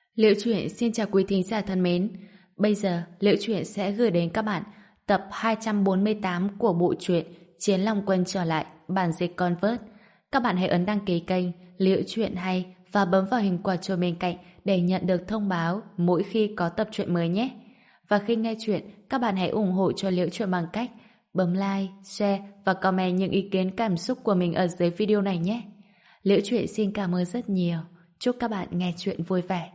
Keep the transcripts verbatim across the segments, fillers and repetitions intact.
Liễu Chuyện xin chào quý thính giả thân mến. Bây giờ, Liễu Chuyện sẽ gửi đến các bạn tập hai trăm bốn mươi tám của bộ truyện Chiến Long Quân trở lại, bản dịch Convert. Các bạn hãy ấn đăng ký kênh Liễu Chuyện hay và bấm vào hình quả chuông bên cạnh để nhận được thông báo mỗi khi có tập truyện mới nhé. Và khi nghe chuyện, các bạn hãy ủng hộ cho Liễu Chuyện bằng cách bấm like, share và comment những ý kiến cảm xúc của mình ở dưới video này nhé. Liễu Chuyện xin cảm ơn rất nhiều. Chúc các bạn nghe chuyện vui vẻ.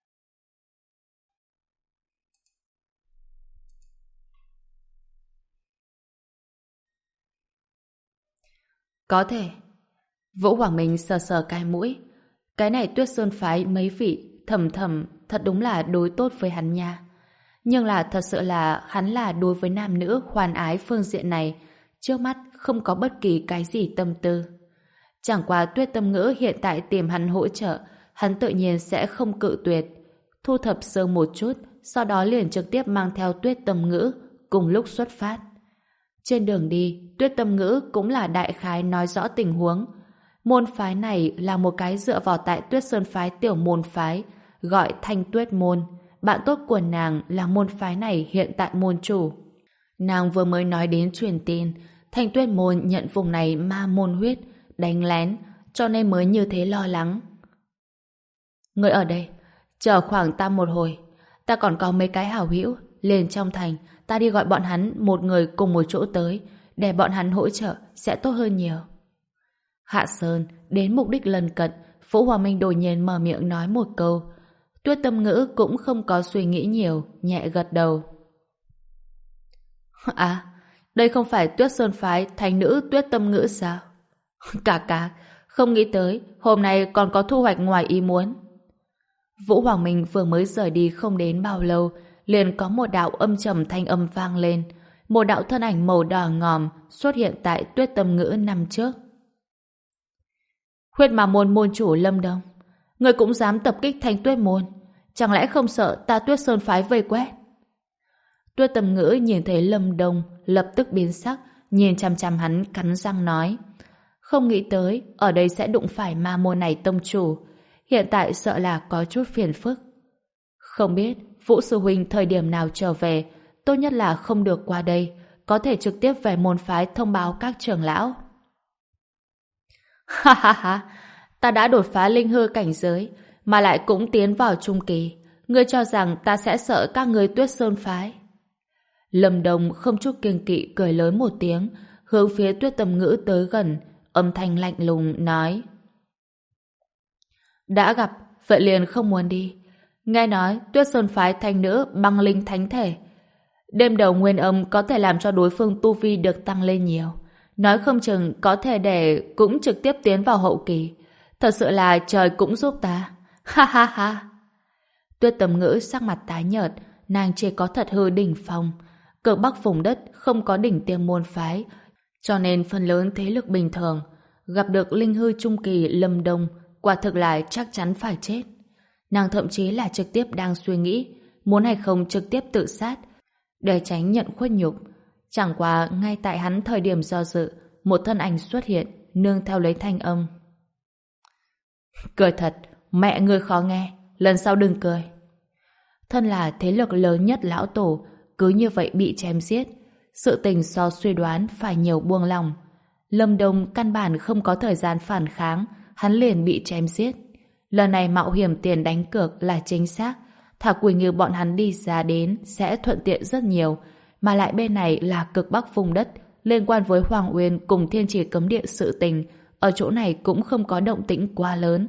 Có thể. Vũ Hoàng Minh sờ sờ cái mũi. Cái này Tuyết Sơn phái mấy vị thầm thầm thật đúng là đối tốt với hắn nha. Nhưng là thật sự là hắn là đối với nam nữ hoàn ái phương diện này trước mắt không có bất kỳ cái gì tâm tư. Chẳng qua Tuyết Tâm Ngữ hiện tại tìm hắn hỗ trợ, hắn tự nhiên sẽ không cự tuyệt. Thu thập sơ một chút, sau đó liền trực tiếp mang theo Tuyết Tâm Ngữ cùng lúc xuất phát. Trên đường đi, Tuyết Tâm Ngữ cũng là đại khái nói rõ tình huống. Môn phái này là một cái dựa vào tại Tuyết Sơn phái tiểu môn phái, gọi Thanh Tuyết môn. Bạn tốt của nàng là môn phái này hiện tại môn chủ. Nàng vừa mới nói đến truyền tin, Thanh Tuyết môn nhận vùng này ma môn huyết, đánh lén, cho nên mới như thế lo lắng. Người ở đây, chờ khoảng ta một hồi, ta còn có mấy cái hảo hữu, liền trong thành, ta đi gọi bọn hắn một người cùng một chỗ tới, để bọn hắn hỗ trợ sẽ tốt hơn nhiều. Hạ Sơn đến mục đích lần cận, Vũ Hoàng Minh đột nhiên mở miệng nói một câu. Tuyết Tâm Ngữ cũng không có suy nghĩ nhiều, nhẹ gật đầu. À, đây không phải Tuyết Sơn phái thành nữ Tuyết Tâm Ngữ sao? Cả cả, không nghĩ tới hôm nay còn có thu hoạch ngoài ý muốn. Vũ Hoàng Minh vừa mới rời đi không đến bao lâu, liền có một đạo âm trầm thanh âm vang lên. Một đạo thân ảnh màu đỏ ngòm xuất hiện tại Tuyết Tâm Ngữ năm trước. Huyết Ma môn môn chủ Lâm Đông, người cũng dám tập kích Thanh Tuyết môn, chẳng lẽ không sợ ta Tuyết Sơn phái vây quét? Tuyết Tâm Ngữ nhìn thấy Lâm Đông lập tức biến sắc, nhìn chằm chằm hắn cắn răng nói: không nghĩ tới ở đây sẽ đụng phải ma môn này tông chủ, hiện tại sợ là có chút phiền phức. Không biết Vũ sư huynh thời điểm nào trở về, tốt nhất là không được qua đây, có thể trực tiếp về môn phái thông báo các trưởng lão. Ha ha ha, ta đã đột phá linh hư cảnh giới, mà lại cũng tiến vào trung kỳ, ngươi cho rằng ta sẽ sợ các ngươi Tuyết Sơn phái? Lâm Đồng không chút kiêng kỵ cười lớn một tiếng, hướng phía Tuyết Tâm Ngữ tới gần, âm thanh lạnh lùng nói: đã gặp, vậy liền không muốn đi. Nghe nói Tuyết Sơn phái thanh nữ băng linh thánh thể, đêm đầu nguyên âm có thể làm cho đối phương tu vi được tăng lên nhiều, nói không chừng có thể để cũng trực tiếp tiến vào hậu kỳ. Thật sự là trời cũng giúp ta. Ha ha ha. Tuyết Tâm Ngữ sắc mặt tái nhợt, nàng chỉ có thật hư đỉnh phong. Cực Bắc vùng đất không có đỉnh tiêm môn phái, cho nên phần lớn thế lực bình thường gặp được linh hư trung kỳ Lâm Đông quả thực là chắc chắn phải chết. Nàng thậm chí là trực tiếp đang suy nghĩ muốn hay không trực tiếp tự sát để tránh nhận khuất nhục. Chẳng qua ngay tại hắn thời điểm do dự, một thân ảnh xuất hiện nương theo lấy thanh âm: cười thật, mẹ ngươi khó nghe, lần sau đừng cười. Thân là thế lực lớn nhất lão tổ, cứ như vậy bị chém giết, sự tình so suy đoán phải nhiều buông lòng. Lâm Đông căn bản không có thời gian phản kháng, hắn liền bị chém giết. Lần này mạo hiểm tiền đánh cược là chính xác, thả Quỳnh Như bọn hắn đi ra đến sẽ thuận tiện rất nhiều, mà lại bên này là Cực Bắc vùng đất liên quan với Hoàng Uyên cùng Thiên Chỉ Cấm Địa sự tình, ở chỗ này cũng không có động tĩnh quá lớn.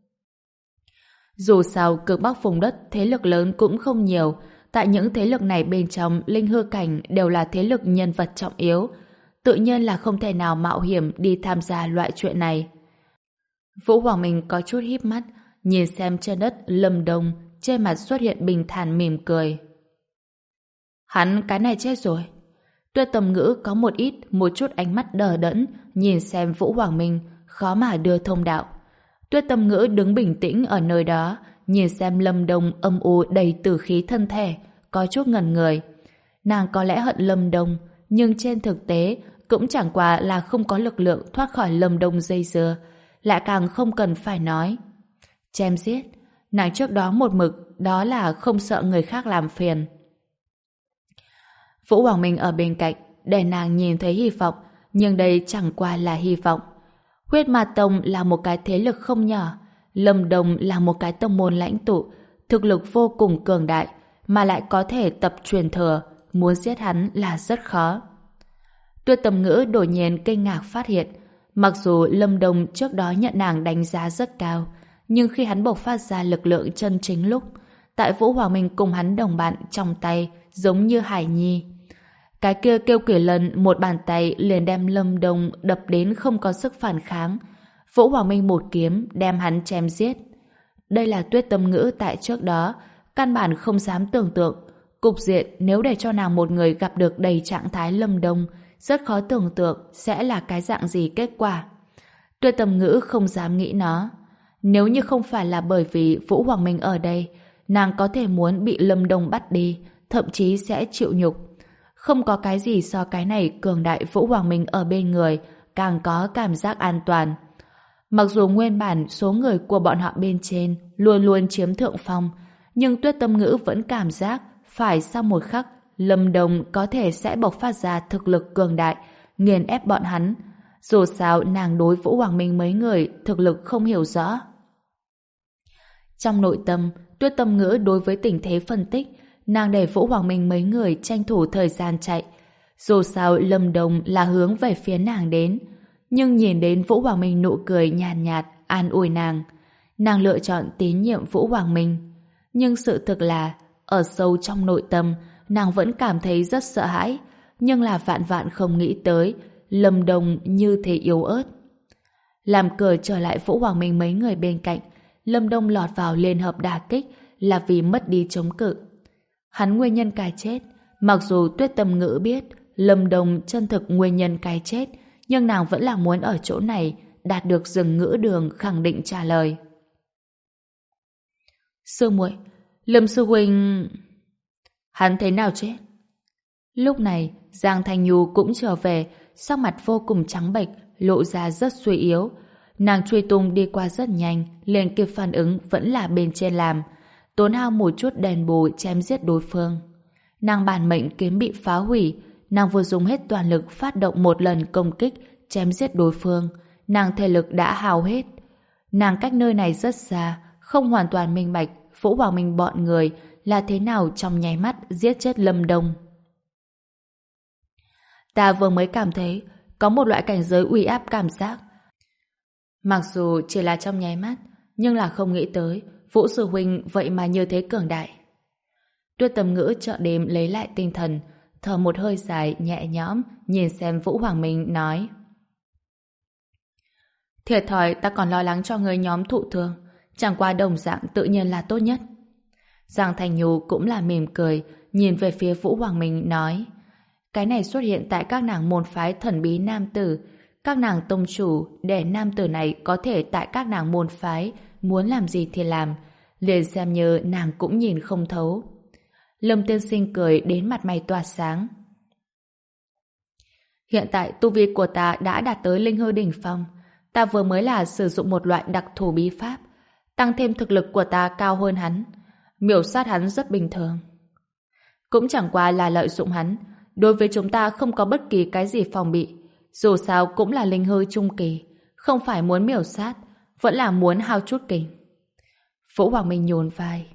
Dù sao Cực Bắc vùng đất thế lực lớn cũng không nhiều, tại những thế lực này bên trong linh hư cảnh đều là thế lực nhân vật trọng yếu, tự nhiên là không thể nào mạo hiểm đi tham gia loại chuyện này. Vũ Hoàng Minh có chút híp mắt, nhìn xem trên đất Lâm Đông, trên mặt xuất hiện bình thản mỉm cười. Hắn cái này chết rồi. Tuyết Tâm Ngữ có một ít, một chút ánh mắt đờ đẫn, nhìn xem Vũ Hoàng Minh, khó mà đưa thông đạo. Tuyết Tâm Ngữ đứng bình tĩnh ở nơi đó, nhìn xem Lâm Đông âm u đầy tử khí thân thể, có chút ngẩn người. Nàng có lẽ hận Lâm Đông, nhưng trên thực tế cũng chẳng qua là không có lực lượng thoát khỏi Lâm Đông dây dưa, lại càng không cần phải nói. Chém giết, Nàng trước đó một mực đó là không sợ người khác làm phiền. Vũ Hoàng Minh ở bên cạnh để nàng nhìn thấy hy vọng, nhưng đây chẳng qua là hy vọng. Huyết Ma Tông là một cái thế lực không nhỏ, Lâm Đồng là một cái tông môn lãnh tụ, thực lực vô cùng cường đại, mà lại có thể tập truyền thừa, muốn giết hắn là rất khó. Tuyết Tầm Ngữ đột nhiên kinh ngạc phát hiện, mặc dù Lâm Đồng trước đó nhận nàng đánh giá rất cao, nhưng khi hắn bộc phát ra lực lượng chân chính lúc, tại Vũ Hoàng Minh cùng hắn đồng bạn trong tay giống như Hải Nhi. Cái kia kêu Quỷ Lần một bàn tay liền đem Lâm Đồng đập đến không có sức phản kháng. Vũ Hoàng Minh một kiếm đem hắn chém giết. Đây là Tuyết Tâm Ngữ tại trước đó căn bản không dám tưởng tượng. Cục diện nếu để cho nàng một người gặp được đầy trạng thái Lâm Đồng, rất khó tưởng tượng sẽ là cái dạng gì kết quả. Tuyết Tâm Ngữ không dám nghĩ nó. Nếu như không phải là bởi vì Vũ Hoàng Minh ở đây, nàng có thể muốn bị Lâm Đồng bắt đi, thậm chí sẽ chịu nhục. Không có cái gì so cái này cường đại Vũ Hoàng Minh ở bên người càng có cảm giác an toàn. Mặc dù nguyên bản số người của bọn họ bên trên luôn luôn chiếm thượng phong, nhưng Tuyết Tâm Ngữ vẫn cảm giác phải sau một khắc Lâm Đồng có thể sẽ bộc phát ra thực lực cường đại, nghiền ép bọn hắn. Dù sao nàng đối Vũ Hoàng Minh mấy người thực lực không hiểu rõ. Trong nội tâm, Tuyết Tâm Ngữ đối với tình thế phân tích, nàng để Vũ Hoàng Minh mấy người tranh thủ thời gian chạy. Dù sao Lâm Đồng là hướng về phía nàng đến, nhưng nhìn đến Vũ Hoàng Minh nụ cười nhàn nhạt, nhạt, an ủi nàng. Nàng lựa chọn tín nhiệm Vũ Hoàng Minh. Nhưng sự thực là, ở sâu trong nội tâm, nàng vẫn cảm thấy rất sợ hãi, nhưng là vạn vạn không nghĩ tới, Lâm Đồng như thế yếu ớt. Làm cờ trở lại Vũ Hoàng Minh mấy người bên cạnh, Lâm Đồng lọt vào liên hợp đả kích là vì mất đi chống cự. Hắn nguyên nhân cái chết, mặc dù Tuyết Tâm Ngữ biết Lâm Đồng chân thực nguyên nhân cái chết, nhưng nàng vẫn là muốn ở chỗ này đạt được Dừng Ngữ Đường khẳng định trả lời. Sư muội, Lâm sư huynh... Hắn thế nào chết? Lúc này, Giang Thanh Nhu cũng trở về, sắc mặt vô cùng trắng bệch, lộ ra rất suy yếu. Nàng truy tung đi qua rất nhanh, liền kịp phản ứng vẫn là bên trên làm, tốn hao một chút đền bù chém giết đối phương. Nàng bản mệnh kiếm bị phá hủy, nàng vừa dùng hết toàn lực phát động một lần công kích chém giết đối phương, nàng thể lực đã hao hết. Nàng cách nơi này rất xa, không hoàn toàn minh bạch Vũ Hoàng Minh bọn người là thế nào trong nháy mắt giết chết Lâm Đồng. Ta vừa mới cảm thấy có một loại cảnh giới uy áp cảm giác. Mặc dù chỉ là trong nháy mắt, nhưng là không nghĩ tới Vũ sư huynh vậy mà như thế cường đại. Tuyết Tâm Ngữ chợ đêm lấy lại tinh thần, thở một hơi dài nhẹ nhõm, nhìn xem Vũ Hoàng Minh nói: Thiệt thòi ta còn lo lắng cho người nhóm thụ thương, chẳng qua đồng dạng tự nhiên là tốt nhất. Giang Thành Nhu cũng là mỉm cười, nhìn về phía Vũ Hoàng Minh nói: Cái này xuất hiện tại các nàng môn phái thần bí nam tử, các nàng tông chủ để nam tử này có thể tại các nàng môn phái muốn làm gì thì làm, liền xem như nàng cũng nhìn không thấu. Lâm tiên sinh cười đến mặt mày tỏa sáng. Hiện tại tu vi của ta đã đạt tới linh hư đỉnh phong, ta vừa mới là sử dụng một loại đặc thù bí pháp, tăng thêm thực lực của ta cao hơn hắn, miểu sát hắn rất bình thường. Cũng chẳng qua là lợi dụng hắn, đối với chúng ta không có bất kỳ cái gì phòng bị, dù sao cũng là linh hư trung kỳ, không phải muốn miểu sát, vẫn là muốn hao chút kình. Vũ Hoàng Minh nhún vai.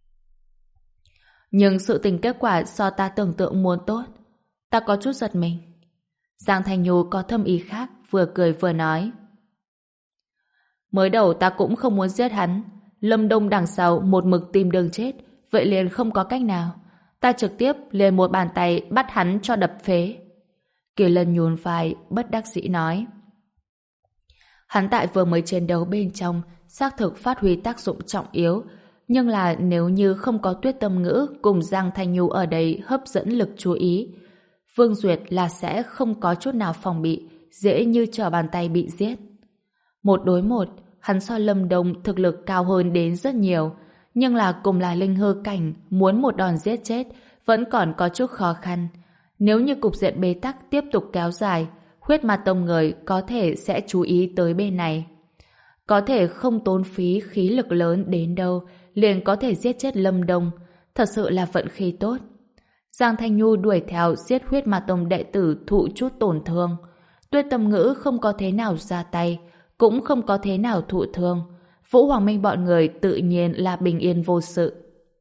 Nhưng sự tình kết quả so ta tưởng tượng muốn tốt, ta có chút giật mình. Giang Thành Nhu có thâm ý khác, vừa cười vừa nói: Mới đầu ta cũng không muốn giết hắn, Lâm Đông đằng sau một mực tìm đường chết, vậy liền không có cách nào, ta trực tiếp liền một bàn tay bắt hắn cho đập phế. Kiều Lân nhún vai, bất đắc dĩ nói: Hắn tại vừa mới chiến đấu bên trong xác thực phát huy tác dụng trọng yếu, nhưng là nếu như không có Tuyết Tâm Ngữ cùng Giang Thanh Nhu ở đây hấp dẫn lực chú ý, Vương Duyệt là sẽ không có chút nào phòng bị, dễ như trở bàn tay bị giết. Một đối một, hắn so Lâm Đông thực lực cao hơn đến rất nhiều, nhưng là cùng là linh hư cảnh, muốn một đòn giết chết vẫn còn có chút khó khăn. Nếu như cục diện bế tắc tiếp tục kéo dài, Huyết Ma Tông người có thể sẽ chú ý tới bên này. Có thể không tốn phí khí lực lớn đến đâu, liền có thể giết chết Lâm Đông, thật sự là vận khí tốt. Giang Thanh Nhu đuổi theo giết huyết ma tông đệ tử thụ chút tổn thương. Tuyết Tâm Ngữ không có thế nào ra tay, cũng không có thế nào thụ thương. Vũ Hoàng Minh bọn người tự nhiên là bình yên vô sự.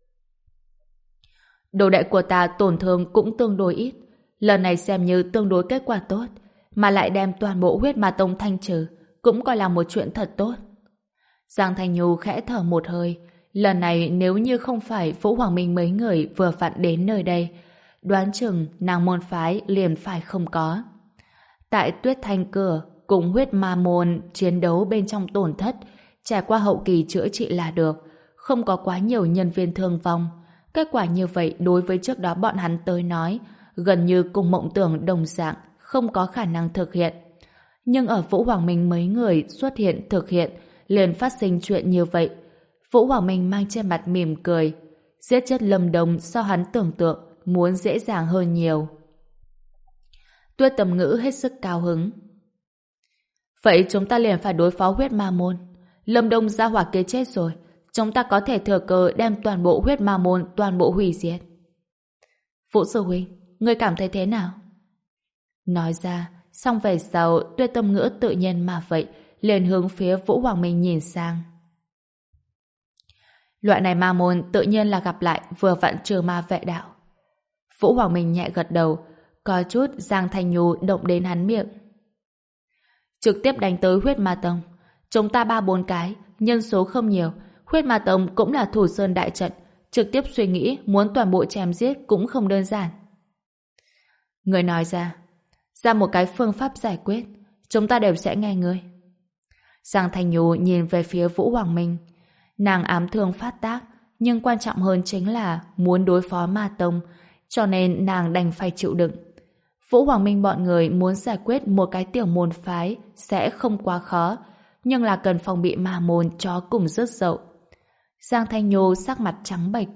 Đồ đệ của ta tổn thương cũng tương đối ít, lần này xem như tương đối kết quả tốt, mà lại đem toàn bộ huyết ma tông thanh trừ, cũng coi là một chuyện thật tốt. Giang Thanh Nhu khẽ thở một hơi, lần này nếu như không phải Vũ Hoàng Minh mấy người vừa vặn đến nơi đây, đoán chừng nàng môn phái liền phải không có. Tại Tuyết Thanh Cửa cùng huyết ma môn chiến đấu bên trong tổn thất, trải qua hậu kỳ chữa trị là được, không có quá nhiều nhân viên thương vong. Kết quả như vậy đối với trước đó bọn hắn tới nói, gần như cùng mộng tưởng đồng dạng, không có khả năng thực hiện. Nhưng ở Vũ Hoàng Minh mấy người xuất hiện thực hiện, liền phát sinh chuyện như vậy. Vũ Hoàng Minh mang trên mặt mỉm cười, giết chết Lâm Đông so hắn tưởng tượng muốn dễ dàng hơn nhiều. Tuyết Tâm Ngữ hết sức cao hứng. Vậy chúng ta liền phải đối phó huyết ma môn. Lâm Đông gia hỏa kia chết rồi, chúng ta có thể thừa cơ đem toàn bộ huyết ma môn toàn bộ hủy diệt. Vũ sư huynh, ngươi cảm thấy thế nào? Nói ra, xong về sau Tuyết Tâm Ngữ tự nhiên mà vậy, liền hướng phía Vũ Hoàng Minh nhìn sang. Loại này ma môn tự nhiên là gặp lại vừa vặn trừ ma vệ đạo. Vũ Hoàng Minh nhẹ gật đầu, có chút Giang Thanh Nhu động đến hắn miệng. Trực tiếp đánh tới huyết ma tông. Chúng ta ba bốn cái, nhân số không nhiều. Huyết ma tông cũng là thủ sơn đại trận, trực tiếp suy nghĩ muốn toàn bộ chém giết cũng không đơn giản. Người nói ra, ra một cái phương pháp giải quyết, chúng ta đều sẽ nghe ngươi. Giang Thanh Nhu nhìn về phía Vũ Hoàng Minh. Nàng ám thương phát tác, nhưng quan trọng hơn chính là muốn đối phó ma tông, cho nên nàng đành phải chịu đựng. Vũ Hoàng Minh bọn người muốn giải quyết một cái tiểu môn phái sẽ không quá khó, nhưng là cần phòng bị ma môn chó cùng rứt dậu. Giang Thanh Nhu sắc mặt trắng bệch.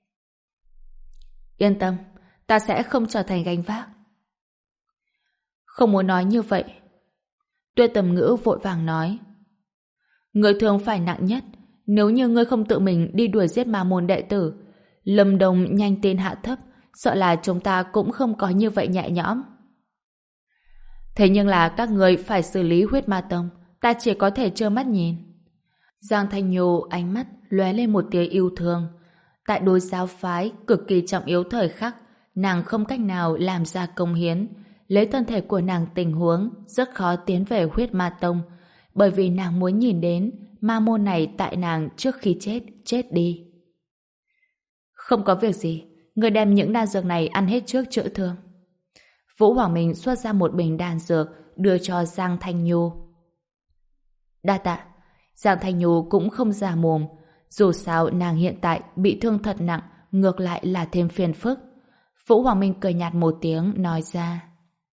Yên tâm, ta sẽ không trở thành gánh vác. Không muốn nói như vậy. Tuyết Tâm Ngữ vội vàng nói. Người thường phải nặng nhất, nếu như ngươi không tự mình đi đuổi giết ma môn đệ tử, Lâm Đồng nhanh tên hạ thấp, sợ là chúng ta cũng không có như vậy nhẹ nhõm. Thế nhưng là các người phải xử lý huyết ma tông, ta chỉ có thể trơ mắt nhìn. Giang Thanh Nhu ánh mắt lóe lên một tia yêu thương. Tại đối giáo phái cực kỳ trọng yếu thời khắc, nàng không cách nào làm ra công hiến. Lấy thân thể của nàng tình huống rất khó tiến về huyết ma tông, bởi vì nàng muốn nhìn đến ma môn này tại nàng trước khi chết, chết đi. Không có việc gì, người đem những đan dược này ăn hết trước chữa thương. Vũ Hoàng Minh xuất ra một bình đan dược đưa cho Giang Thanh Nhu. Đa tạ. Giang Thanh Nhu cũng không già mồm, dù sao nàng hiện tại bị thương thật nặng, ngược lại là thêm phiền phức. Vũ Hoàng Minh cười nhạt một tiếng nói ra.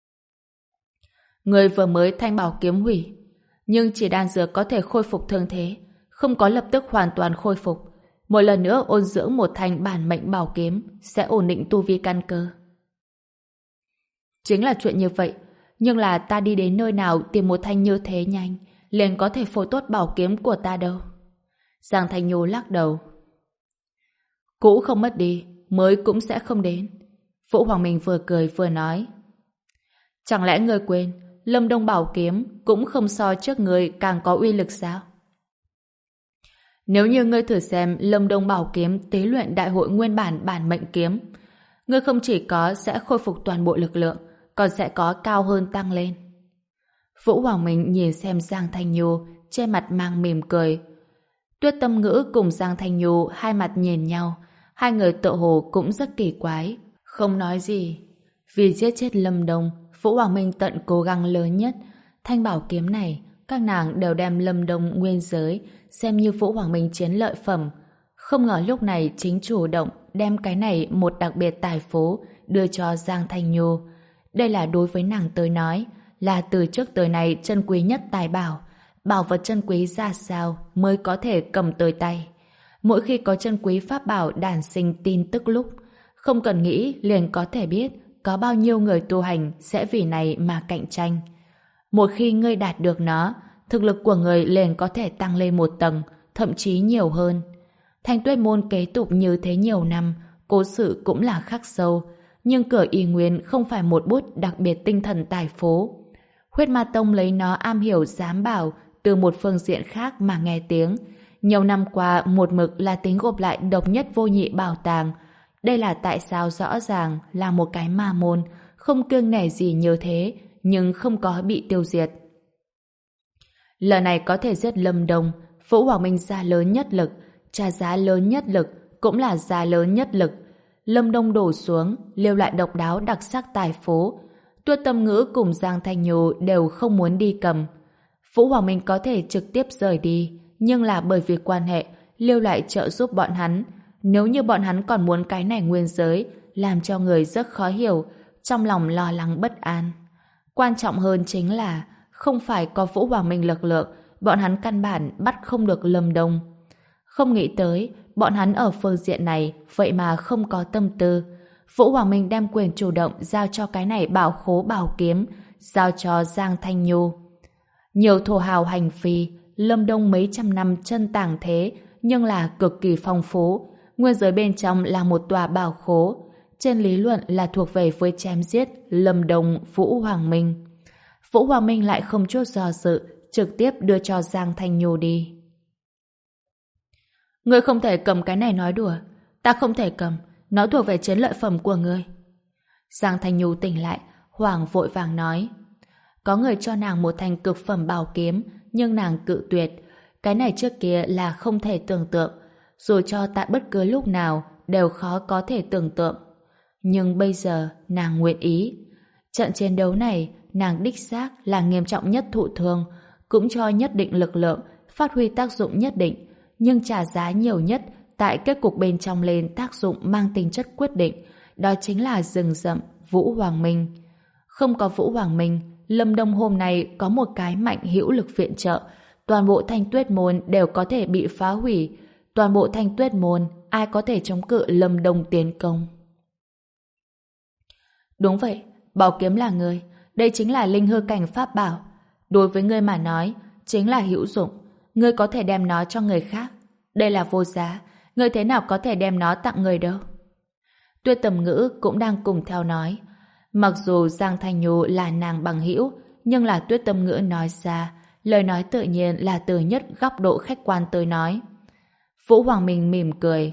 Người vừa mới thanh bảo kiếm hủy, nhưng chỉ đan dược có thể khôi phục thương thế, không có lập tức hoàn toàn khôi phục. Một lần nữa ôn dưỡng một thanh bản mệnh bảo kiếm sẽ ổn định tu vi căn cơ. Chính là chuyện như vậy, nhưng là ta đi đến nơi nào tìm một thanh như thế nhanh, liền có thể phối tốt bảo kiếm của ta đâu. Giang Thanh Nhu lắc đầu. Cũ không mất đi, mới cũng sẽ không đến. Vũ Hoàng Minh vừa cười vừa nói. Chẳng lẽ ngươi quên, Lâm Đông bảo kiếm cũng không so trước ngươi càng có uy lực sao? Nếu như ngươi thử xem Lâm Đông bảo kiếm tế luyện đại hội nguyên bản bản mệnh kiếm, ngươi không chỉ có sẽ khôi phục toàn bộ lực lượng, còn sẽ có cao hơn tăng lên. Vũ Hoàng Minh nhìn xem Giang Thanh Nhu, trên mặt mang mỉm cười. Tuyết Tâm Ngữ cùng Giang Thanh Nhu hai mặt nhìn nhau, hai người tự hồ cũng rất kỳ quái, không nói gì. Vì giết chết Lâm Đông, Vũ Hoàng Minh tận cố gắng lớn nhất. Thanh bảo kiếm này, các nàng đều đem Lâm Đông nguyên giới xem như Vũ Hoàng Minh chiến lợi phẩm. Không ngờ lúc này chính chủ động đem cái này một đặc biệt tài phú đưa cho Giang Thanh Nhu. Đây là đối với nàng tới nói, là từ trước tới nay chân quý nhất tài bảo. Bảo vật chân quý ra sao mới có thể cầm tới tay. Mỗi khi có chân quý pháp bảo đản sinh tin tức lúc, không cần nghĩ liền có thể biết có bao nhiêu người tu hành sẽ vì này mà cạnh tranh. Một khi ngươi đạt được nó, thực lực của người liền có thể tăng lên một tầng, thậm chí nhiều hơn. Thanh Tuyết môn kế tục như thế nhiều năm, cố sự cũng là khắc sâu, nhưng cửa y nguyên không phải một bút đặc biệt tinh thần tài phố. Huyết Ma Tông lấy nó am hiểu giám bảo từ một phương diện khác mà nghe tiếng. Nhiều năm qua một mực là tính gộp lại độc nhất vô nhị bảo tàng. Đây là tại sao rõ ràng là một cái ma môn, không kiêng nể gì như thế, nhưng không có bị tiêu diệt. Lần này có thể giết Lâm Đông, Vũ Hoàng Minh ra lớn nhất lực, trả giá lớn nhất lực, cũng là giá lớn nhất lực. Lâm Đông đổ xuống, lưu lại độc đáo đặc sắc tài phố. Tuyết Tâm Ngữ cùng Giang Thanh Nhu đều không muốn đi cầm. Vũ Hoàng Minh có thể trực tiếp rời đi, nhưng là bởi vì quan hệ, lưu lại trợ giúp bọn hắn. Nếu như bọn hắn còn muốn cái này nguyên giới, làm cho người rất khó hiểu, trong lòng lo lắng bất an. Quan trọng hơn chính là không phải có Vũ Hoàng Minh lực lượng, bọn hắn căn bản bắt không được Lâm Đông. Không nghĩ tới, bọn hắn ở phương diện này vậy mà không có tâm tư. Vũ Hoàng Minh đem quyền chủ động giao cho cái này bảo khố bảo kiếm, giao cho Giang Thanh Nhu. Nhiều thổ hào hành phi, Lâm Đông mấy trăm năm chân tàng thế, nhưng là cực kỳ phong phú. Nguyên giới bên trong là một tòa bảo khố, trên lý luận là thuộc về với chém giết Lâm Đông, Vũ Hoàng Minh. Vũ Hoàng Minh lại không chút do dự, trực tiếp đưa cho Giang Thanh Nhu đi. Ngươi không thể cầm cái này nói đùa. Ta không thể cầm, nó thuộc về chiến lợi phẩm của ngươi. Giang Thanh Nhu tỉnh lại, hoảng vội vàng nói. Có người cho nàng một thanh cực phẩm bảo kiếm, nhưng nàng cự tuyệt. Cái này trước kia là không thể tưởng tượng, dù cho tại bất cứ lúc nào đều khó có thể tưởng tượng. Nhưng bây giờ nàng nguyện ý. Trận chiến đấu này nàng đích xác là nghiêm trọng nhất thụ thương, cũng cho nhất định lực lượng, phát huy tác dụng nhất định, nhưng trả giá nhiều nhất tại kết cục bên trong lên tác dụng mang tính chất quyết định, đó chính là rừng rậm Vũ Hoàng Minh. Không có Vũ Hoàng Minh, Lâm Đông hôm nay có một cái mạnh hữu lực viện trợ, toàn bộ Thanh Tuyết môn đều có thể bị phá hủy, toàn bộ Thanh Tuyết môn ai có thể chống cự Lâm Đông tiến công. Đúng vậy, bảo kiếm là ngươi, đây chính là linh hư cảnh pháp bảo, đối với ngươi mà nói chính là hữu dụng, ngươi có thể đem nó cho người khác, đây là vô giá, ngươi thế nào có thể đem nó tặng người đâu. Tuyết Tầm Ngữ cũng đang cùng theo nói. Mặc dù Giang Thanh Nhu là nàng bằng hữu, nhưng là Tuyết Tầm Ngữ nói ra, lời nói tự nhiên là từ nhất góc độ khách quan tới nói. Vũ Hoàng Minh mỉm cười.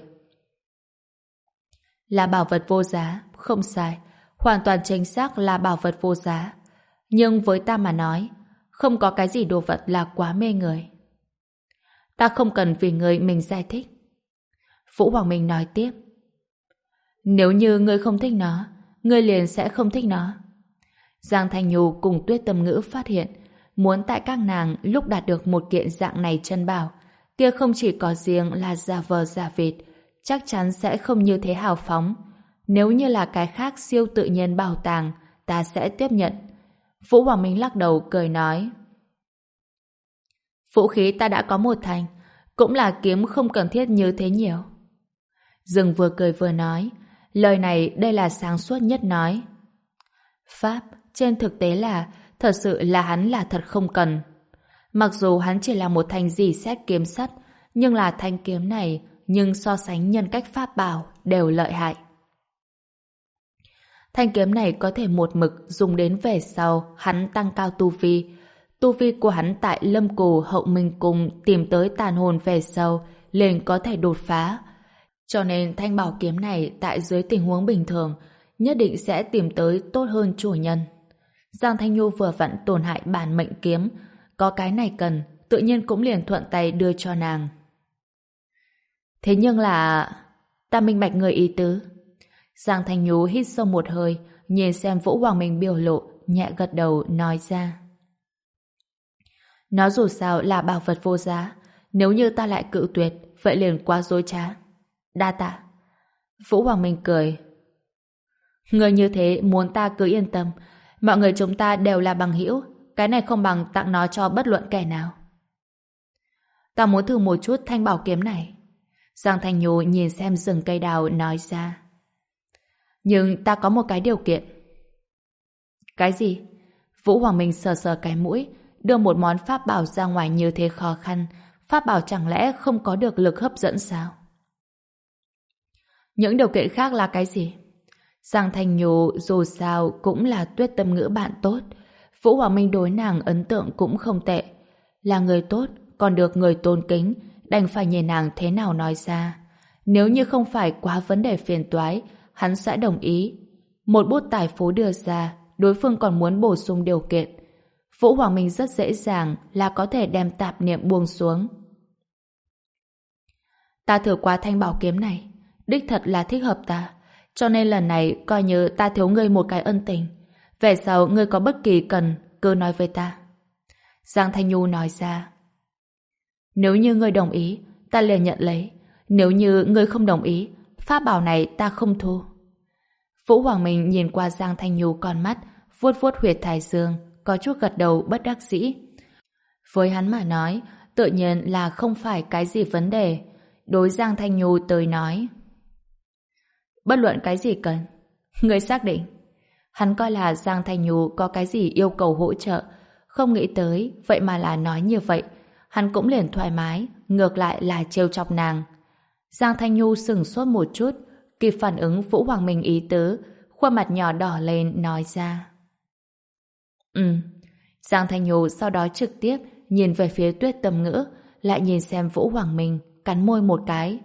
Là bảo vật vô giá, không sai, hoàn toàn chính xác là bảo vật vô giá. Nhưng với ta mà nói, không có cái gì đồ vật là quá mê người. Ta không cần vì người mình giải thích. Vũ Hoàng Minh nói tiếp. Nếu như ngươi không thích nó, ngươi liền sẽ không thích nó. Giang Thanh Nhu cùng Tuyết Tâm Ngữ phát hiện, muốn tại các nàng lúc đạt được một kiện dạng này chân bảo, kia không chỉ có riêng là giả vờ giả vịt, chắc chắn sẽ không như thế hào phóng. Nếu như là cái khác siêu tự nhiên bảo tàng, ta sẽ tiếp nhận. Vũ Hoàng Minh lắc đầu cười nói. Vũ khí ta đã có một thành, cũng là kiếm không cần thiết như thế nhiều. Dương vừa cười vừa nói, lời này đây là sáng suốt nhất nói. Pháp, trên thực tế là, thật sự là hắn là thật không cần. Mặc dù hắn chỉ là một thanh dì xét kiếm sắt, nhưng là thanh kiếm này, nhưng so sánh nhân cách pháp bảo đều lợi hại. Thanh kiếm này có thể một mực dùng đến về sau hắn tăng cao tu vi. Tu vi của hắn tại Lâm Cù Hậu Minh Cung tìm tới tàn hồn về sau liền có thể đột phá. Cho nên thanh bảo kiếm này tại dưới tình huống bình thường nhất định sẽ tìm tới tốt hơn chủ nhân. Giang Thanh Nhu vừa vặn tổn hại bản mệnh kiếm, có cái này cần, tự nhiên cũng liền thuận tay đưa cho nàng. Thế nhưng là... ta minh bạch người ý tứ. Giang Thanh Nhu hít sâu một hơi, nhìn xem Vũ Hoàng Minh biểu lộ, nhẹ gật đầu nói ra. Nó dù sao là bảo vật vô giá, nếu như ta lại cự tuyệt, vậy liền quá dối trá. Đa tạ. Vũ Hoàng Minh cười. Người như thế muốn ta cứ yên tâm, mọi người chúng ta đều là bằng hữu, cái này không bằng tặng nó cho bất luận kẻ nào. Ta muốn thử một chút thanh bảo kiếm này. Giang Thanh Nhu nhìn xem rừng cây đào nói ra. Nhưng ta có một cái điều kiện. Cái gì? Vũ Hoàng Minh sờ sờ cái mũi, đưa một món pháp bảo ra ngoài như thế khó khăn, pháp bảo chẳng lẽ không có được lực hấp dẫn sao? Những điều kiện khác là cái gì? Giang Thanh Nhu dù sao cũng là Tuyết Tâm Ngữ bạn tốt. Vũ Hoàng Minh đối nàng ấn tượng cũng không tệ. Là người tốt, còn được người tôn kính, đành phải nhìn nàng thế nào nói ra. Nếu như không phải quá vấn đề phiền toái, hắn sẽ đồng ý. Một bút tài phú đưa ra, đối phương còn muốn bổ sung điều kiện. Vũ Hoàng Minh rất dễ dàng là có thể đem tạp niệm buông xuống. Ta thử qua thanh bảo kiếm này, đích thật là thích hợp ta. Cho nên lần này coi như ta thiếu ngươi một cái ân tình. Về sau ngươi có bất kỳ cần, cứ nói với ta. Giang Thanh Nhu nói ra. Nếu như ngươi đồng ý, ta liền nhận lấy. Nếu như ngươi không đồng ý, pháp bảo này ta không thu. Vũ Hoàng Minh nhìn qua Giang Thanh Nhu con mắt, vuốt vuốt huyệt thái dương, có chút gật đầu bất đắc dĩ. Với hắn mà nói, tự nhiên là không phải cái gì vấn đề. Đối Giang Thanh Nhu tới nói. Bất luận cái gì cần. Ngươi xác định. Hắn coi là Giang Thanh Nhu có cái gì yêu cầu hỗ trợ. Không nghĩ tới, vậy mà là nói như vậy. Hắn cũng liền thoải mái, ngược lại là trêu chọc nàng. Giang Thanh Nhu sửng sốt một chút, kịp phản ứng Vũ Hoàng Minh ý tứ, khuôn mặt nhỏ đỏ lên nói ra. Ừ. Giang Thanh Nhu sau đó trực tiếp nhìn về phía Tuyết Tâm Ngữ, lại nhìn xem Vũ Hoàng Minh, cắn môi một cái.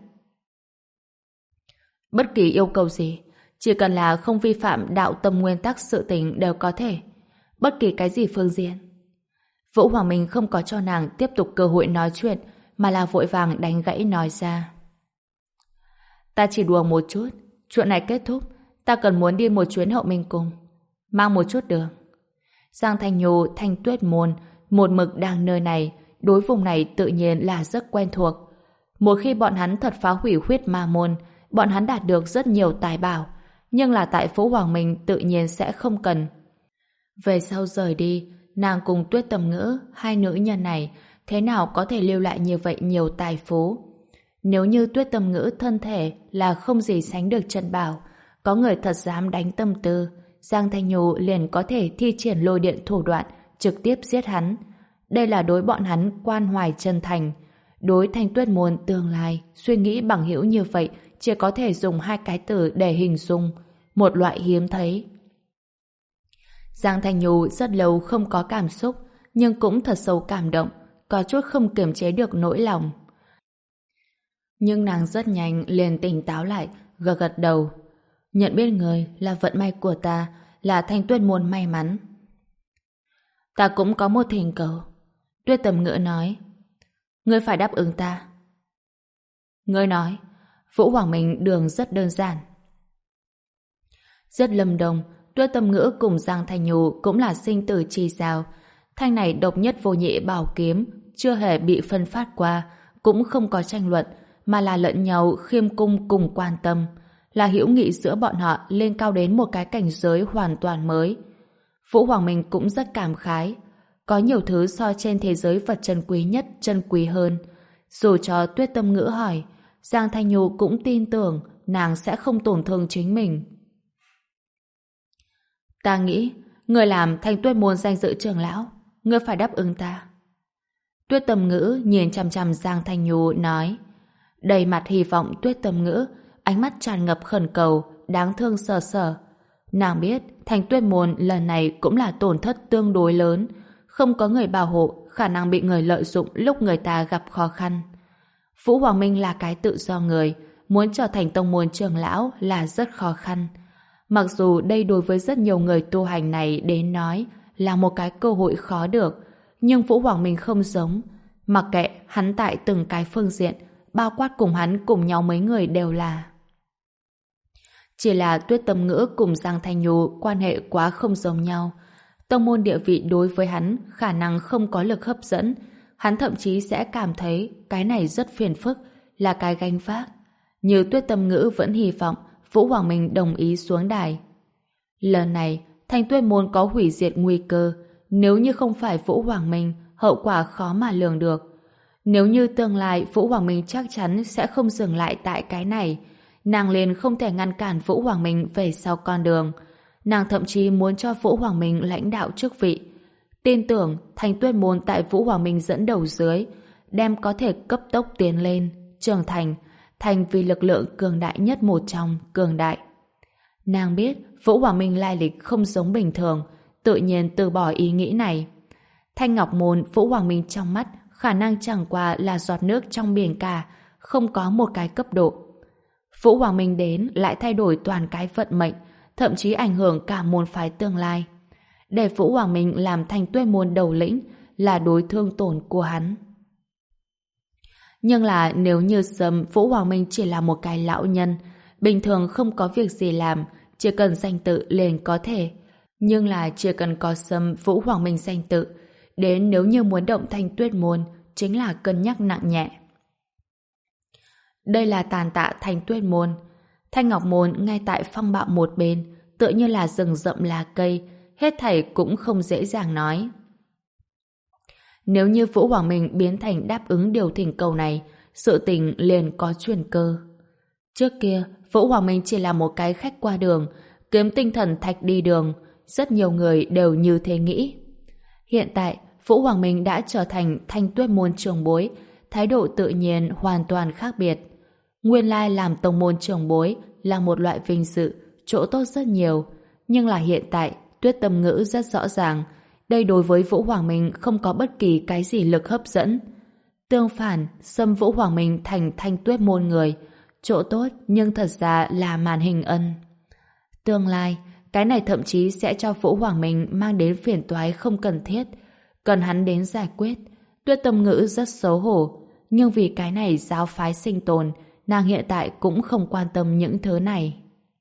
Bất kỳ yêu cầu gì, chỉ cần là không vi phạm đạo tâm nguyên tắc sự tình đều có thể. Bất kỳ cái gì phương diện. Vũ Hoàng Minh không có cho nàng tiếp tục cơ hội nói chuyện, mà là vội vàng đánh gãy nói ra. Ta chỉ đùa một chút, chuyện này kết thúc, ta cần muốn đi một chuyến Hậu Minh Cung, mang một chút đường. Giang Thanh Nhu, Thanh Tuyết Môn, một mực đang nơi này, đối vùng này tự nhiên là rất quen thuộc. Một khi bọn hắn thật phá hủy Huyết Ma Môn, bọn hắn đạt được rất nhiều tài bảo, nhưng là tại Vũ Hoàng Minh tự nhiên sẽ không cần. Về sau rời đi, nàng cùng Tuyết Tâm Ngữ, hai nữ nhân này, thế nào có thể lưu lại như vậy nhiều tài phú? Nếu như Tuyết Tâm Ngữ thân thể là không gì sánh được Trần Bảo, có người thật dám đánh tâm tư, Giang Thanh Nhu liền có thể thi triển lôi điện thủ đoạn, trực tiếp giết hắn. Đây là đối bọn hắn quan hoài chân thành. Đối Thanh Tuyết Môn tương lai, suy nghĩ bằng hữu như vậy, chỉ có thể dùng hai cái từ để hình dung, một loại hiếm thấy. Giang Thanh Nhu rất lâu không có cảm xúc, nhưng cũng thật sâu cảm động, có chút không kiềm chế được nỗi lòng. Nhưng nàng rất nhanh liền tỉnh táo lại, gật gật đầu. Nhận biết người là vận may của ta, là Thanh Tuyết Môn may mắn. Ta cũng có một thỉnh cầu. Tuyết Tâm Ngữ nói. Ngươi phải đáp ứng ta. Ngươi nói. Vũ Hoàng Minh đường rất đơn giản. Rất lâm đồng, Tuyết Tâm Ngữ cùng Giang Thanh Nhu cũng là sinh tử chi giao. Thanh này độc nhất vô nhị bảo kiếm, chưa hề bị phân phát qua, cũng không có tranh luận, mà là lẫn nhau khiêm cung cùng quan tâm, là hữu nghị giữa bọn họ lên cao đến một cái cảnh giới hoàn toàn mới. Vũ Hoàng Minh cũng rất cảm khái. Có nhiều thứ so trên thế giới vật chân quý nhất chân quý hơn. Dù cho Tuyết Tâm Ngữ hỏi, Giang Thanh Nhu cũng tin tưởng nàng sẽ không tổn thương chính mình. Ta nghĩ, người làm Thanh Tuyết Môn danh dự trưởng lão, ngươi phải đáp ứng ta. Tuyết Tâm Ngữ nhìn chằm chằm Giang Thanh Nhu nói, đầy mặt hy vọng. Tuyết Tâm Ngữ ánh mắt tràn ngập khẩn cầu, đáng thương sờ sờ. Nàng biết Thanh Tuyết Môn lần này cũng là tổn thất tương đối lớn, không có người bảo hộ, khả năng bị người lợi dụng lúc người ta gặp khó khăn. Vũ Hoàng Minh là cái tự do người, muốn trở thành tông môn trưởng lão là rất khó khăn. Mặc dù đây đối với rất nhiều người tu hành này đến nói là một cái cơ hội khó được, nhưng Vũ Hoàng Minh không giống. Mặc kệ hắn tại từng cái phương diện, bao quát cùng hắn cùng nhau mấy người đều là. Chỉ là Tuyết Tâm Ngữ cùng Giang Thanh Nhu quan hệ quá không giống nhau. Tông môn địa vị đối với hắn khả năng không có lực hấp dẫn. Hắn thậm chí sẽ cảm thấy cái này rất phiền phức, là cái gánh vác. Như Tuyết Tâm Ngữ vẫn hy vọng Vũ Hoàng Minh đồng ý xuống đài. Lần này, Thanh Tuyết Môn có hủy diệt nguy cơ. Nếu như không phải Vũ Hoàng Minh, hậu quả khó mà lường được. Nếu như tương lai Vũ Hoàng Minh chắc chắn sẽ không dừng lại tại cái này, nàng liền không thể ngăn cản Vũ Hoàng Minh về sau con đường. Nàng thậm chí muốn cho Vũ Hoàng Minh lãnh đạo chức vị. Tin tưởng Thanh Tuyết Môn tại Vũ Hoàng Minh dẫn đầu dưới, đem có thể cấp tốc tiến lên, trưởng thành, thành vì lực lượng cường đại nhất một trong cường đại. Nàng biết Vũ Hoàng Minh lai lịch không giống bình thường, tự nhiên từ bỏ ý nghĩ này. Thanh Ngọc Môn Vũ Hoàng Minh trong mắt khả năng chẳng qua là giọt nước trong biển cả, không có một cái cấp độ. Vũ Hoàng Minh đến lại thay đổi toàn cái vận mệnh, thậm chí ảnh hưởng cả môn phái tương lai. Để Vũ Hoàng Minh làm Thanh Tuyết môn đầu lĩnh là đối thương tổn của hắn. Nhưng là nếu như sớm Vũ Hoàng Minh chỉ là một cái lão nhân, bình thường không có việc gì làm, chỉ cần danh tự liền có thể. Nhưng là chỉ cần có sớm Vũ Hoàng Minh danh tự, đến nếu như muốn động Thanh Tuyết môn, chính là cân nhắc nặng nhẹ. Đây là tàn tạ Thanh Tuyết môn. Thanh Ngọc môn ngay tại phong bạo một bên, tựa như là rừng rậm lá cây, hết thảy cũng không dễ dàng nói. Nếu như Vũ Hoàng Minh biến thành đáp ứng điều thỉnh cầu này, sự tình liền có chuyển cơ. Trước kia, Vũ Hoàng Minh chỉ là một cái khách qua đường, kiếm tinh thần thạch đi đường, rất nhiều người đều như thế nghĩ. Hiện tại, Vũ Hoàng Minh đã trở thành Thanh Tuyết môn trưởng bối, thái độ tự nhiên hoàn toàn khác biệt. Nguyên lai làm tông môn trưởng bối là một loại vinh dự, chỗ tốt rất nhiều, nhưng là hiện tại, Tuyết Tâm Ngữ rất rõ ràng, đây đối với Vũ Hoàng Minh không có bất kỳ cái gì lực hấp dẫn. Tương phản, xâm Vũ Hoàng Minh thành Thanh Tuyết môn người, chỗ tốt nhưng thật ra là màn hình ân. Tương lai, cái này thậm chí sẽ cho Vũ Hoàng Minh mang đến phiền toái không cần thiết, cần hắn đến giải quyết. Tuyết Tâm Ngữ rất xấu hổ, nhưng vì cái này giáo phái sinh tồn, nàng hiện tại cũng không quan tâm những thứ này.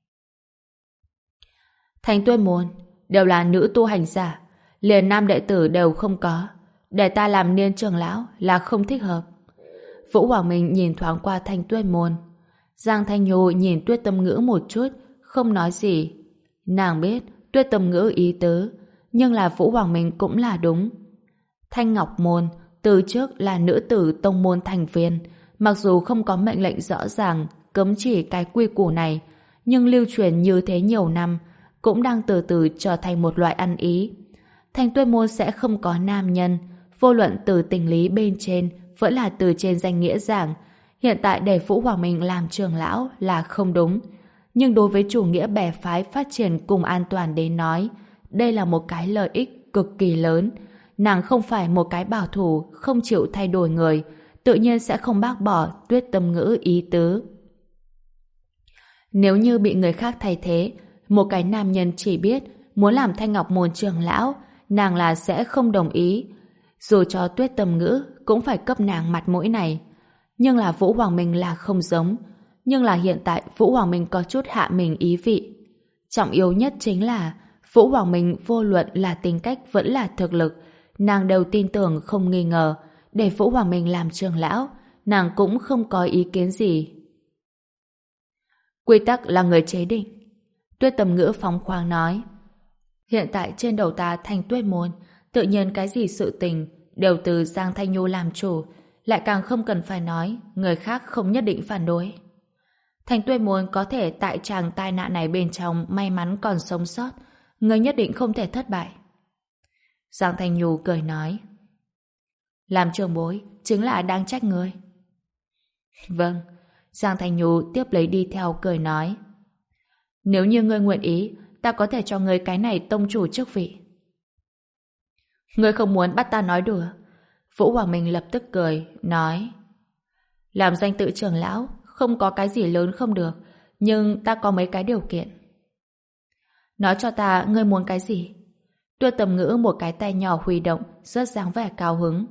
Thanh Tuyết môn đều là nữ tu hành giả, liền nam đệ tử đều không có, để ta làm niên trưởng lão là không thích hợp. Vũ Hoàng Minh nhìn thoáng qua Thanh Tuyết môn. Giang Thanh Nhu nhìn Tuyết Tâm Ngữ một chút, không nói gì. Nàng biết Tuyết Tâm Ngữ ý tứ, nhưng là Vũ Hoàng Minh cũng là đúng. Thanh Ngọc môn từ trước là nữ tử tông môn thành viên, mặc dù không có mệnh lệnh rõ ràng cấm chỉ cái quy củ này, nhưng lưu truyền như thế nhiều năm, cũng đang từ từ trở thành một loại ăn ý. Thanh Tuyết môn sẽ không có nam nhân, vô luận từ tình lý bên trên vẫn là từ trên danh nghĩa giảng. Hiện tại để Vũ Hoàng Minh làm trưởng lão là không đúng, nhưng đối với chủ nghĩa bè phái phát triển cùng an toàn đến nói, đây là một cái lợi ích cực kỳ lớn. Nàng không phải một cái bảo thủ không chịu thay đổi người, tự nhiên sẽ không bác bỏ Tuyết Tâm Ngữ ý tứ. Nếu như bị người khác thay thế, một cái nam nhân chỉ biết muốn làm Thanh Ngọc môn trưởng lão, nàng là sẽ không đồng ý. Dù cho Tuyết Tâm Ngữ cũng phải cấp nàng mặt mũi này. Nhưng là Vũ Hoàng Minh là không giống. Nhưng là hiện tại Vũ Hoàng Minh có chút hạ mình ý vị. Trọng yếu nhất chính là Vũ Hoàng Minh vô luận là tính cách vẫn là thực lực, nàng đều tin tưởng không nghi ngờ. Để Vũ Hoàng Minh làm trưởng lão, nàng cũng không có ý kiến gì. Quy tắc là người chế định. Tuyết Tâm Ngữ phóng khoáng nói. Hiện tại trên đầu ta Thanh Tuyết môn, tự nhiên cái gì sự tình đều từ Giang Thanh Nhu làm chủ, lại càng không cần phải nói, người khác không nhất định phản đối. Thanh Tuyết môn có thể tại tràng tai nạn này bên trong may mắn còn sống sót, người nhất định không thể thất bại. Giang Thanh Nhu cười nói. Làm trưởng bối chính là đang trách người. Vâng. Giang Thanh Nhu tiếp lấy đi theo cười nói. Nếu như ngươi nguyện ý, ta có thể cho ngươi cái này tông chủ chức vị. Ngươi không muốn bắt ta nói đùa. Vũ Hoàng Minh lập tức cười, nói. Làm danh tự trưởng lão, không có cái gì lớn không được, nhưng ta có mấy cái điều kiện. Nói cho ta, ngươi muốn cái gì? Tuyết Tâm Ngữ một cái tay nhỏ huy động, rất dáng vẻ cao hứng.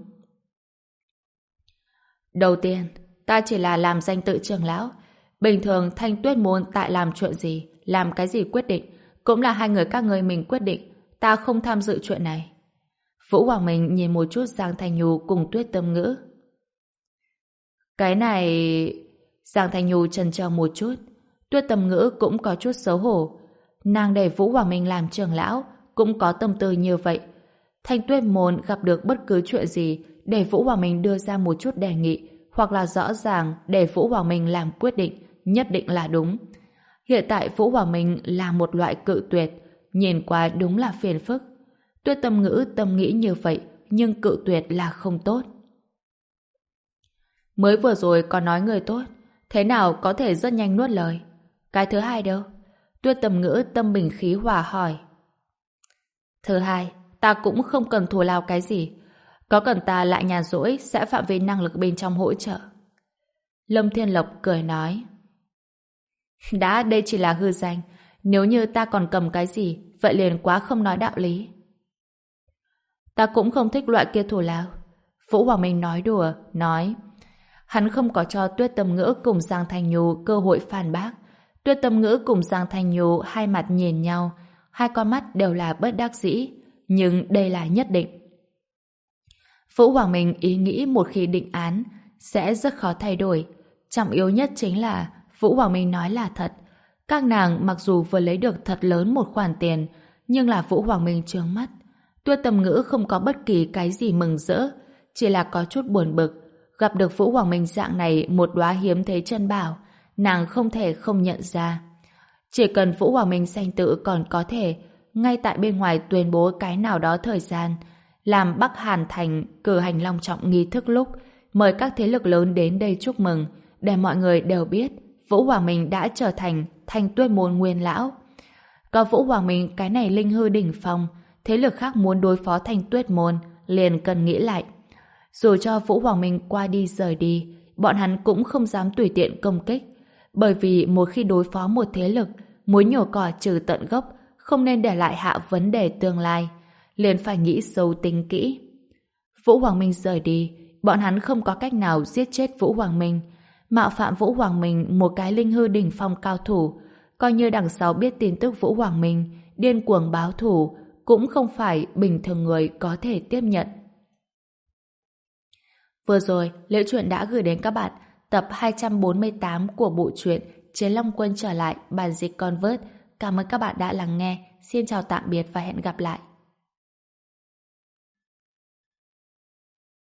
Đầu tiên, ta chỉ là làm danh tự trưởng lão. Bình thường Thanh Tuyết môn tại làm chuyện gì, làm cái gì quyết định, cũng là hai người các ngươi mình quyết định, ta không tham dự chuyện này. Vũ Hoàng Minh nhìn một chút Giang Thanh Nhu cùng Tuyết Tâm Ngữ. Cái này... Giang Thanh Nhu chần chờ một chút. Tuyết Tâm Ngữ cũng có chút xấu hổ. Nàng để Vũ Hoàng Minh làm trưởng lão cũng có tâm tư như vậy. Thanh Tuyết môn gặp được bất cứ chuyện gì để Vũ Hoàng Minh đưa ra một chút đề nghị, hoặc là rõ ràng để Vũ Hoàng Minh làm quyết định, nhất định là đúng. Hiện tại Vũ Hoàng Minh là một loại cự tuyệt, nhìn qua đúng là phiền phức. Tuyết Tâm Ngữ tâm nghĩ như vậy, nhưng cự tuyệt là không tốt. Mới vừa rồi còn nói người tốt, thế nào có thể rất nhanh nuốt lời. Cái thứ hai đâu? Tuyết Tầm Ngữ tâm bình khí hòa hỏi. Thứ hai, ta cũng không cần thù lao cái gì. Có cần ta lại nhàn rỗi sẽ phạm vi năng lực bên trong hỗ trợ. Lâm Thiên Lộc cười nói. Đã, đây chỉ là hư danh. Nếu như ta còn cầm cái gì, vậy liền quá không nói đạo lý. Ta cũng không thích loại kia thù lao. Vũ Hoàng Minh nói đùa, nói. Hắn không có cho Tuyết Tâm Ngữ cùng Giang Thanh Nhu cơ hội phản bác. Tuyết Tâm Ngữ cùng Giang Thanh Nhu hai mặt nhìn nhau, hai con mắt đều là bất đắc dĩ, nhưng đây là nhất định. Vũ Hoàng Minh ý nghĩ một khi định án sẽ rất khó thay đổi. Trọng yếu nhất chính là Vũ Hoàng Minh nói là thật. Các nàng mặc dù vừa lấy được thật lớn một khoản tiền, nhưng là Vũ Hoàng Minh trướng mắt. Tuyết Tâm Ngữ không có bất kỳ cái gì mừng rỡ, chỉ là có chút buồn bực. Gặp được Vũ Hoàng Minh dạng này một đóa hiếm thế chân bảo, nàng không thể không nhận ra. Chỉ cần Vũ Hoàng Minh sanh tự còn có thể, ngay tại bên ngoài tuyên bố cái nào đó thời gian, làm Bắc Hàn Thành cử hành long trọng nghi thức lúc, mời các thế lực lớn đến đây chúc mừng, để mọi người đều biết Vũ Hoàng Minh đã trở thành Thanh Tuyết môn nguyên lão. Có Vũ Hoàng Minh cái này linh hư đỉnh phong, thế lực khác muốn đối phó Thanh Tuyết môn liền cần nghĩ lại. Dù cho Vũ Hoàng Minh qua đi rời đi, bọn hắn cũng không dám tùy tiện công kích, bởi vì một khi đối phó một thế lực, muốn nhổ cỏ trừ tận gốc, không nên để lại hạ vấn đề tương lai, liền phải nghĩ sâu tính kỹ. Vũ Hoàng Minh rời đi, bọn hắn không có cách nào giết chết Vũ Hoàng Minh, mạo phạm Vũ Hoàng Minh một cái linh hư đỉnh phong cao thủ, coi như đằng sau biết tin tức Vũ Hoàng Minh điên cuồng báo thù, cũng không phải bình thường người có thể tiếp nhận. Vừa rồi, Liễu Chuyện đã gửi đến các bạn tập hai trăm bốn mươi tám của bộ truyện Chiến Long Quân trở lại bản dịch Convert. Cảm ơn các bạn đã lắng nghe. Xin chào tạm biệt và hẹn gặp lại.